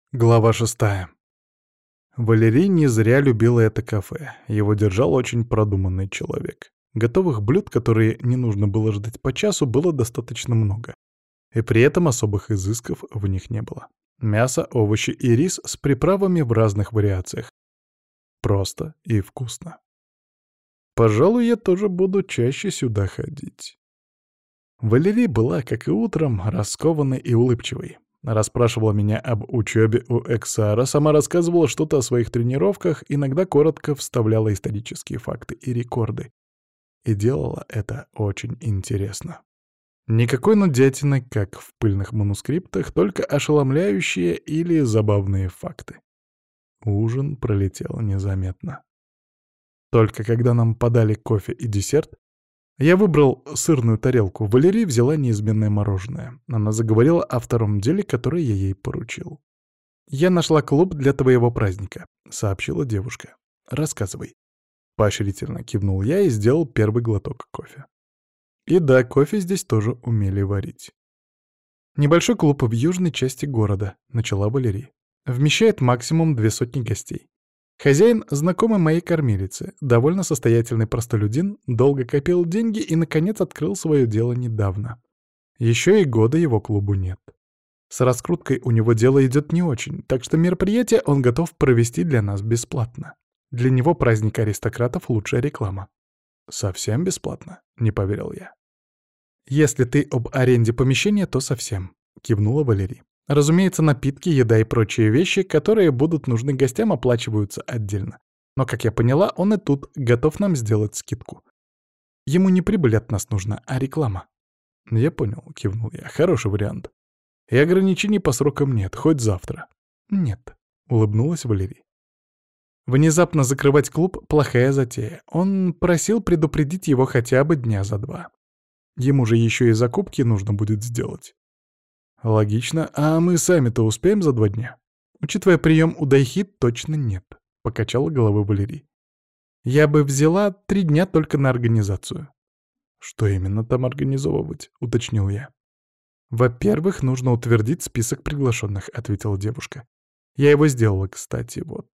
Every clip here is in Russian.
Глава 6. Валерий не зря любила это кафе. Его держал очень продуманный человек. Готовых блюд, которые не нужно было ждать по часу, было достаточно много. И при этом особых изысков в них не было. Мясо, овощи и рис с приправами в разных вариациях. Просто и вкусно. Пожалуй, я тоже буду чаще сюда ходить. Валерий была, как и утром, раскованной и улыбчивой. Расспрашивала меня об учебе у Эксара, сама рассказывала что-то о своих тренировках, иногда коротко вставляла исторические факты и рекорды. И делала это очень интересно. Никакой нудятины, как в пыльных манускриптах, только ошеломляющие или забавные факты. Ужин пролетел незаметно. Только когда нам подали кофе и десерт, я выбрал сырную тарелку. Валерия взяла неизменное мороженое. Она заговорила о втором деле, которое я ей поручил. «Я нашла клуб для твоего праздника», — сообщила девушка. «Рассказывай». Поощрительно кивнул я и сделал первый глоток кофе. И да, кофе здесь тоже умели варить. «Небольшой клуб в южной части города», — начала Валерия. «Вмещает максимум 200 гостей. Хозяин — знакомый моей кормилицы, довольно состоятельный простолюдин, долго копил деньги и, наконец, открыл свое дело недавно. Еще и года его клубу нет. С раскруткой у него дело идет не очень, так что мероприятие он готов провести для нас бесплатно. Для него праздник аристократов — лучшая реклама». «Совсем бесплатно?» — не поверил я. «Если ты об аренде помещения, то совсем», — кивнула Валерия. «Разумеется, напитки, еда и прочие вещи, которые будут нужны гостям, оплачиваются отдельно. Но, как я поняла, он и тут готов нам сделать скидку. Ему не прибыль от нас нужна, а реклама». «Я понял», — кивнул я. «Хороший вариант. И ограничений по срокам нет, хоть завтра». «Нет», — улыбнулась Валерия. «Внезапно закрывать клуб — плохая затея. Он просил предупредить его хотя бы дня за 2. Ему же еще и закупки нужно будет сделать». «Логично. А мы сами-то успеем за 2 дня?» «Учитывая прием у Дайхи, точно нет», — покачала головой Валерий. «Я бы взяла 3 дня только на организацию». «Что именно там организовывать?» — уточнил я. «Во-первых, нужно утвердить список приглашенных», — ответила девушка. «Я его сделала, кстати, вот».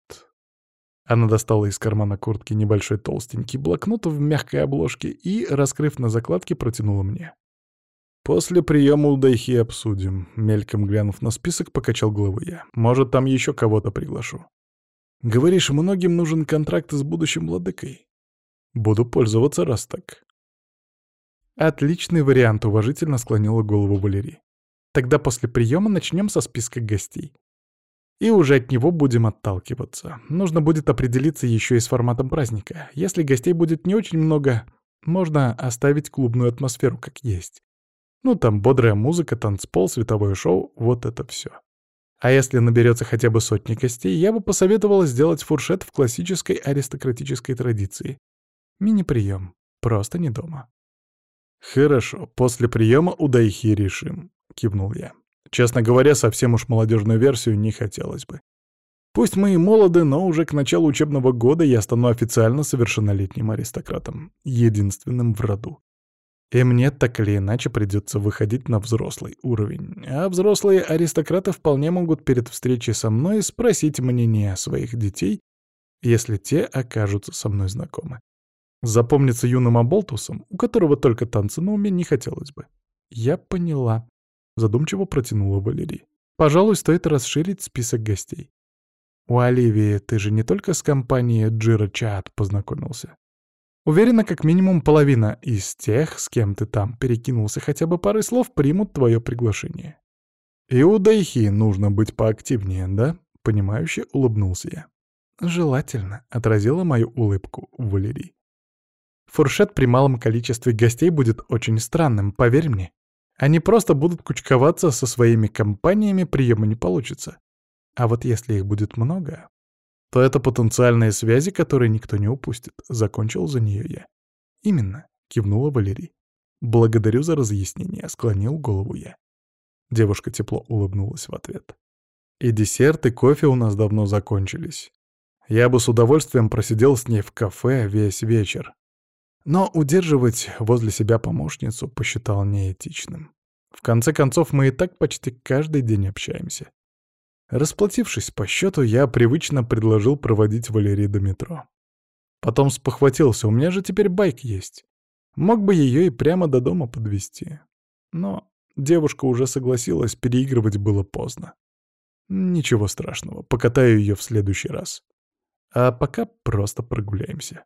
Она достала из кармана куртки небольшой толстенький блокнот в мягкой обложке и, раскрыв на закладке, протянула мне. «После приема у Дайхи обсудим», — мельком глянув на список, покачал головой я. «Может, там еще кого-то приглашу». «Говоришь, многим нужен контракт с будущим владыкой?» «Буду пользоваться, раз так». «Отличный вариант», — уважительно склонила голову Валерий. «Тогда после приема начнем со списка гостей. И уже от него будем отталкиваться. Нужно будет определиться еще и с форматом праздника. Если гостей будет не очень много, можно оставить клубную атмосферу как есть. Ну, там бодрая музыка, танцпол, световое шоу — вот это все. А если наберется хотя бы 100 гостей, я бы посоветовала сделать фуршет в классической аристократической традиции. Мини-прием. Просто не дома». «Хорошо, после приема у Дайхи решим», — кивнул я. «Честно говоря, совсем уж молодежную версию не хотелось бы. Пусть мы и молоды, но уже к началу учебного года я стану официально совершеннолетним аристократом, единственным в роду. И мне так или иначе придется выходить на взрослый уровень. А взрослые аристократы вполне могут перед встречей со мной спросить мнение своих детей, если те окажутся со мной знакомы. Запомниться юным оболтусом, у которого только танцы на уме, не хотелось бы». «Я поняла», — задумчиво протянула Валерий. «Пожалуй, стоит расширить список гостей. У Оливии ты же не только с компанией Джира Чаат познакомился. Уверена, как минимум половина из тех, с кем ты там перекинулся хотя бы парой слов, примут твое приглашение». «И у Дайхи нужно быть поактивнее, да?» — понимающе улыбнулся я. «Желательно», — отразила мою улыбку Валерий. «Фуршет при малом количестве гостей будет очень странным, поверь мне. Они просто будут кучковаться со своими компаниями, приема не получится. А вот если их будет много, то это потенциальные связи, которые никто не упустит», — закончил за нее я. «Именно», — кивнула Валерий. «Благодарю за разъяснение», — склонил голову я. Девушка тепло улыбнулась в ответ. «И десерт, и кофе у нас давно закончились. Я бы с удовольствием просидел с ней в кафе весь вечер. Но удерживать возле себя помощницу посчитал неэтичным. В конце концов, мы и так почти каждый день общаемся. Расплатившись по счету, я привычно предложил проводить Валерий до метро. Потом спохватился, у меня же теперь байк есть. Мог бы ее и прямо до дома подвезти. Но девушка уже согласилась, переигрывать было поздно. Ничего страшного, покатаю ее в следующий раз. А пока просто прогуляемся.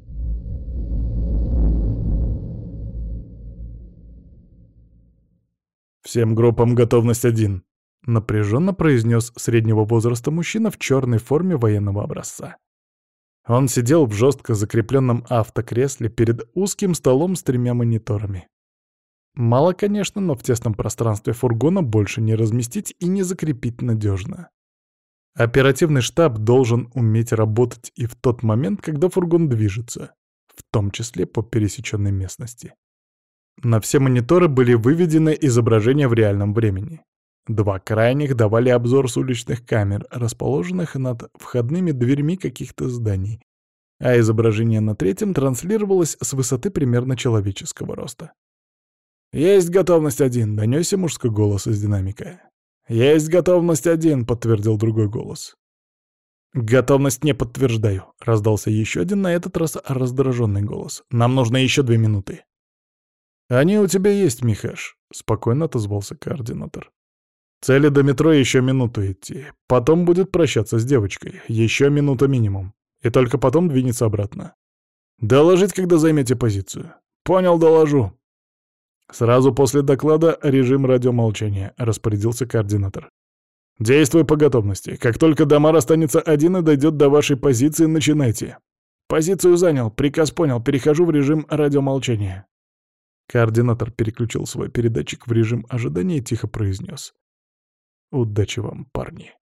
«Всем группам готовность 1», — напряженно произнес среднего возраста мужчина в черной форме военного образца. Он сидел в жестко закрепленном автокресле перед узким столом с 3 мониторами. Мало, конечно, но в тесном пространстве фургона больше не разместить и не закрепить надежно. Оперативный штаб должен уметь работать и в тот момент, когда фургон движется, в том числе по пересеченной местности. На все мониторы были выведены изображения в реальном времени. 2 крайних давали обзор с уличных камер, расположенных над входными дверьми каких-то зданий, а изображение на 3-м транслировалось с высоты примерно человеческого роста. «Есть готовность 1», — донёсся мужской голос из динамика. «Есть готовность 1», — подтвердил другой голос. «Готовность не подтверждаю», — раздался еще один, на этот раз раздраженный голос. «Нам нужно еще 2 минуты». «Они у тебя есть, Михаш», — спокойно отозвался координатор. «Цели до метро еще минуту идти. Потом будет прощаться с девочкой. Еще минута минимум. И только потом двинется обратно. Доложить, когда займете позицию». «Понял, доложу». «Сразу после доклада режим радиомолчания», — распорядился координатор. «Действуй по готовности. Как только Дамар останется один и дойдет до вашей позиции, начинайте». «Позицию занял, приказ понял, перехожу в режим радиомолчания». Координатор переключил свой передатчик в режим ожидания и тихо произнес: «Удачи вам, парни».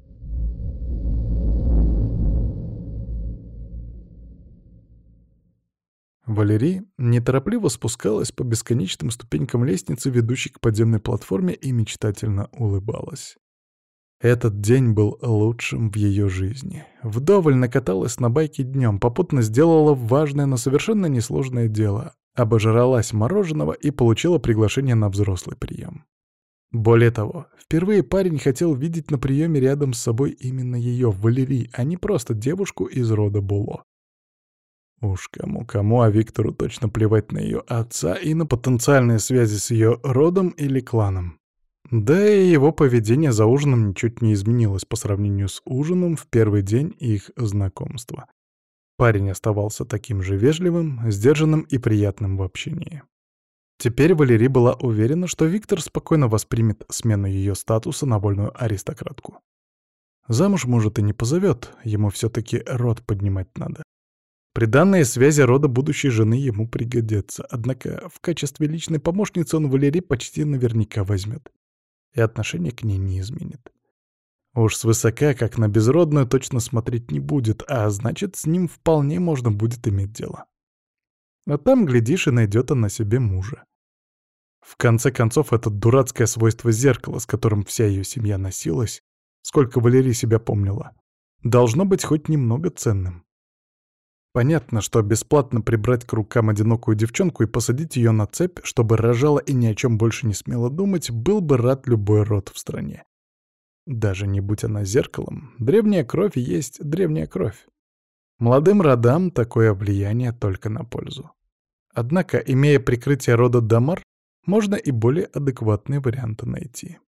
Валерий неторопливо спускалась по бесконечным ступенькам лестницы, ведущей к подземной платформе, и мечтательно улыбалась. Этот день был лучшим в ее жизни. Вдоволь накаталась на байке днем, попутно сделала важное, но совершенно несложное дело. Обожралась мороженого и получила приглашение на взрослый прием. Более того, впервые парень хотел видеть на приеме рядом с собой именно ее, Валерий, а не просто девушку из рода Було. Уж кому-кому, а Виктору точно плевать на ее отца и на потенциальные связи с ее родом или кланом. Да и его поведение за ужином ничуть не изменилось по сравнению с ужином в первый день их знакомства. Парень оставался таким же вежливым, сдержанным и приятным в общении. Теперь Валерий была уверена, что Виктор спокойно воспримет смену ее статуса на вольную аристократку. Замуж, может, и не позовет, ему все-таки род поднимать надо. Приданные связи рода будущей жены ему пригодятся, однако в качестве личной помощницы он Валерий почти наверняка возьмет. И отношение к ней не изменит. Уж свысока, как на безродную, точно смотреть не будет, а значит, с ним вполне можно будет иметь дело. А там, глядишь, и найдет она себе мужа. В конце концов, это дурацкое свойство зеркала, с которым вся ее семья носилась, сколько Валерий себя помнила, должно быть хоть немного ценным. Понятно, что бесплатно прибрать к рукам одинокую девчонку и посадить ее на цепь, чтобы рожала и ни о чем больше не смела думать, был бы рад любой род в стране. Даже не будь она зеркалом, древняя кровь есть древняя кровь. Молодым родам такое влияние только на пользу. Однако, имея прикрытие рода Дамар, можно и более адекватные варианты найти.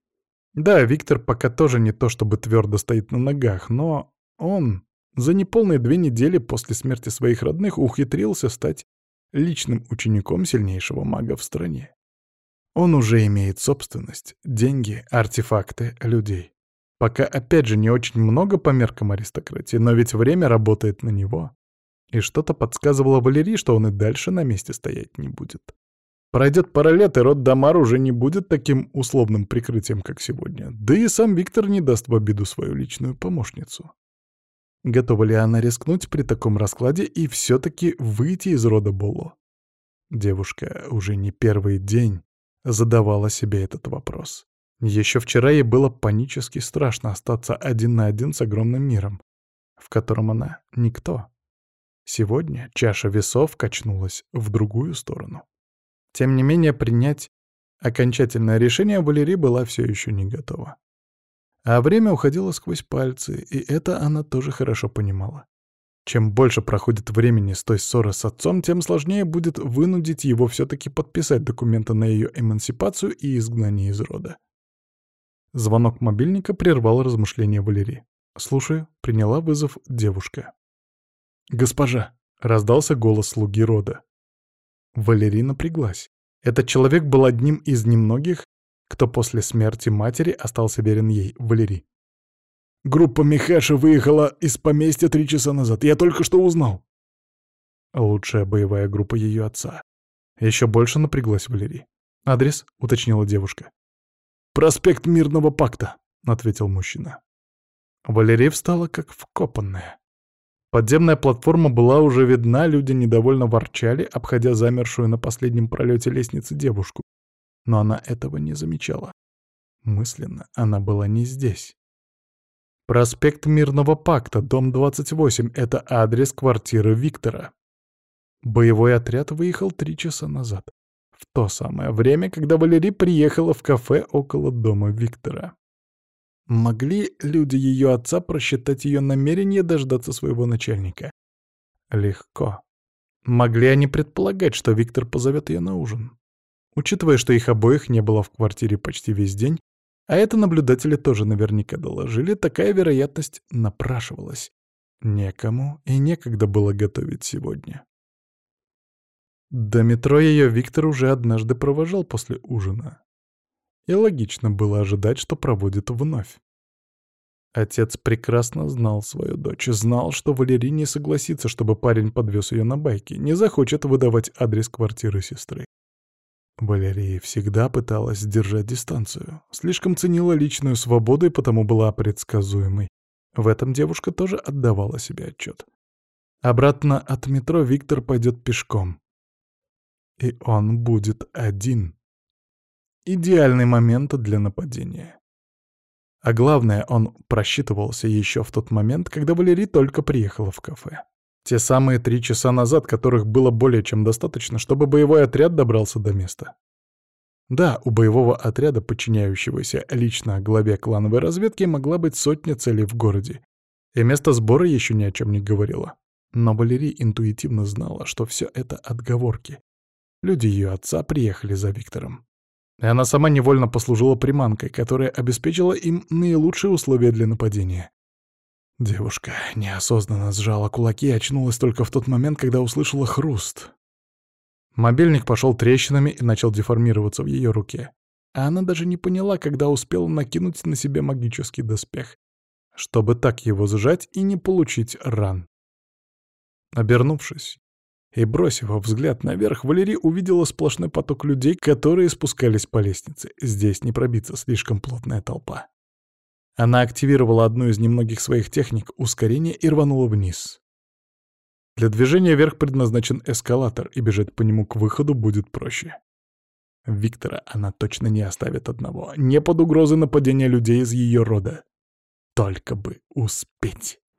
Да, Виктор пока тоже не то чтобы твердо стоит на ногах, но он за неполные 2 недели после смерти своих родных ухитрился стать личным учеником сильнейшего мага в стране. Он уже имеет собственность, деньги, артефакты, людей. Пока, опять же, не очень много по меркам аристократии, но ведь время работает на него. И что-то подсказывало Валерии, что он и дальше на месте стоять не будет. Пройдет пара лет, и род Дамар уже не будет таким условным прикрытием, как сегодня. Да и сам Виктор не даст в обиду свою личную помощницу. Готова ли она рискнуть при таком раскладе и все-таки выйти из рода Боло? Девушка уже не первый день задавала себе этот вопрос. Еще вчера ей было панически страшно остаться один на один с огромным миром, в котором она никто. Сегодня чаша весов качнулась в другую сторону. Тем не менее, принять окончательное решение Валерия была все еще не готова. А время уходило сквозь пальцы, и это она тоже хорошо понимала. Чем больше проходит времени с той ссоры с отцом, тем сложнее будет вынудить его все-таки подписать документы на ее эмансипацию и изгнание из рода. Звонок мобильника прервал размышления Валерии. «Слушаю», — приняла вызов девушка. «Госпожа», — раздался голос слуги рода. Валерия напряглась. Этот человек был одним из немногих, кто после смерти матери остался верен ей, Валерии. «Группа Михаша выехала из поместья 3 часа назад. Я только что узнал». Лучшая боевая группа ее отца. Еще больше напряглась Валерия. «Адрес?» — уточнила девушка. «Проспект Мирного пакта», — ответил мужчина. Валерия встала как вкопанная. Подземная платформа была уже видна, люди недовольно ворчали, обходя замершую на последнем пролете лестницы девушку. Но она этого не замечала. Мысленно она была не здесь. Проспект Мирного пакта, дом 28 — это адрес квартиры Виктора. Боевой отряд выехал 3 часа назад. В то самое время, когда Валерия приехала в кафе около дома Виктора. Могли люди ее отца просчитать ее намерение дождаться своего начальника? Легко. Могли они предполагать, что Виктор позовет ее на ужин? Учитывая, что их обоих не было в квартире почти весь день, а это наблюдатели тоже наверняка доложили, такая вероятность напрашивалась. Некому и некогда было готовить сегодня. До метро ее Виктор уже однажды провожал после ужина. И логично было ожидать, что проводит вновь. Отец прекрасно знал свою дочь, знал, что Валерий не согласится, чтобы парень подвез ее на байке, не захочет выдавать адрес квартиры сестры. Валерия всегда пыталась держать дистанцию, слишком ценила личную свободу и потому была предсказуемой. В этом девушка тоже отдавала себе отчет. Обратно от метро Виктор пойдет пешком. И он будет один. Идеальный момент для нападения. А главное, он просчитывался еще в тот момент, когда Валерия только приехала в кафе. Те самые 3 часа назад, которых было более чем достаточно, чтобы боевой отряд добрался до места. Да, у боевого отряда, подчиняющегося лично главе клановой разведки, могла быть сотня целей в городе. И место сбора еще ни о чем не говорило. Но Валерия интуитивно знала, что все это отговорки. Люди ее отца приехали за Виктором. И она сама невольно послужила приманкой, которая обеспечила им наилучшие условия для нападения. Девушка неосознанно сжала кулаки и очнулась только в тот момент, когда услышала хруст. Мобильник пошел трещинами и начал деформироваться в ее руке. А она даже не поняла, когда успела накинуть на себя магический доспех, чтобы так его сжать и не получить ран. Обернувшись и бросив взгляд наверх, Валерия увидела сплошной поток людей, которые спускались по лестнице. Здесь не пробиться, слишком плотная толпа. Она активировала одну из немногих своих техник ускорения и рванула вниз. Для движения вверх предназначен эскалатор, и бежать по нему к выходу будет проще. Виктора она точно не оставит одного, не под угрозой нападения людей из ее рода. Только бы успеть.